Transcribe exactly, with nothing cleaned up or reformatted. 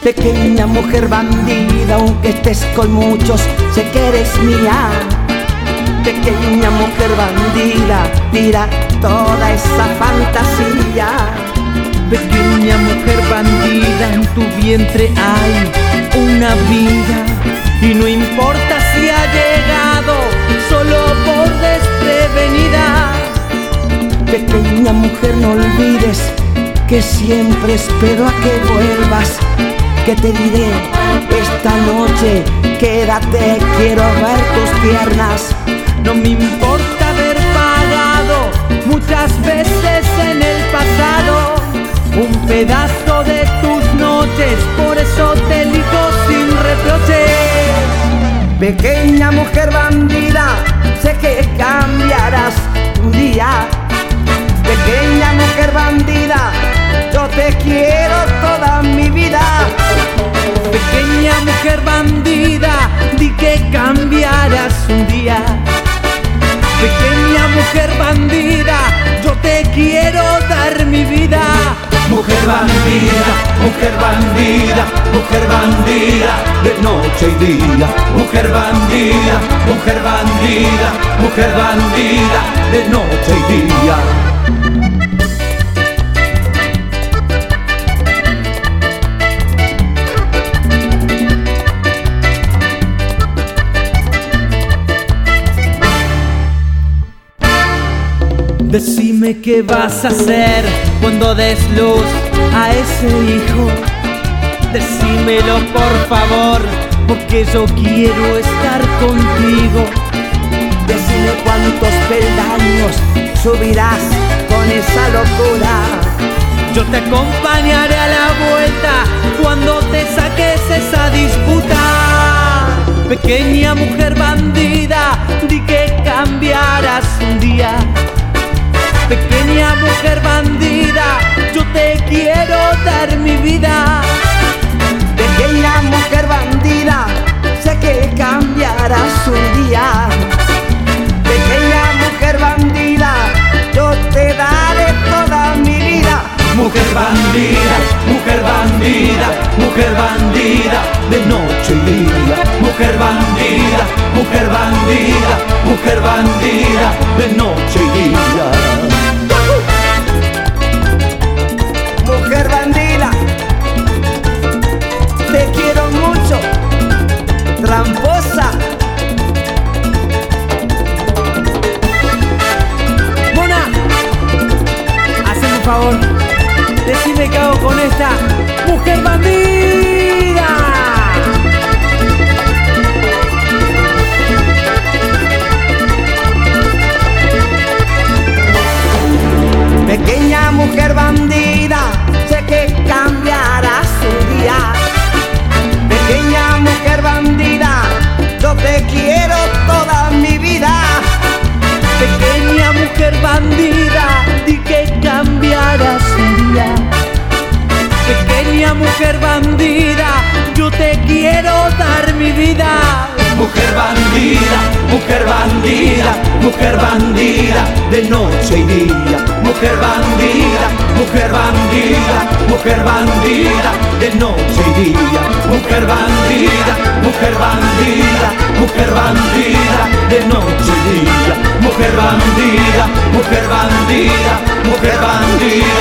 Pequeña mujer bandida, aunque estés con muchos, sé que eres mía. Pequeña mujer bandida, tira toda esa fantasía. Pequeña mujer bandida, en tu vientre hay una vida, y no importa si ha llegado solo por desprevenida. Pequeña mujer, no olvides que siempre espero a que vuelvas, que te diré esta noche, quédate, quiero ver tus piernas. No me importa haber pagado muchas veces en el pasado un pedazo de tus noches, por eso te elijo sin reproches. Pequeña mujer bandida, sé que cambiarás un día. Pequeña mujer bandida, yo te quiero toda mi vida. Pequeña mujer bandida, di que cambiarás un día. Pequeña mujer bandida, yo te quiero dar mi vida. Mujer bandida, mujer bandida, mujer bandida, de noche y día. Mujer bandida, mujer bandida, mujer bandida, de noche y día. Decime qué vas a hacer cuando des luz a ese hijo. Decímelo por favor, porque yo quiero estar contigo. Decime cuántos peldaños subirás con esa locura. Yo te acompañaré a la vuelta cuando te saques esa disputa. Pequeña mujer bandida, di que cambiarás un día. Pequeña mujer bandida, yo te quiero dar mi vida. Pequeña mujer bandida, sé que cambiarás un día. Pequeña mujer bandida, yo te daré toda mi vida. Mujer bandida, mujer bandida, mujer bandida, de noche y día. Mujer bandida, mujer bandida, mujer bandida, de noche y día. Mujer bandida, te quiero mucho, tramposa. Mona, hazme un favor, decime qué hago con esta mujer bandida. Pequeña mujer bandida, sé que cambiarás un día. Pequeña mujer bandida, yo te quiero toda mi vida. Pequeña mujer bandida, di que cambiarás un día. Pequeña mujer bandida, yo te quiero dar mi vida. Mujer bandida, mujer bandida, mujer bandida, de noche y día. Mujer bandida, mujer bandida, mujer bandida, de noche y día. Mujer bandida, mujer bandida, mujer bandida, de noche y día. Mujer bandida, mujer bandida, mujer bandida.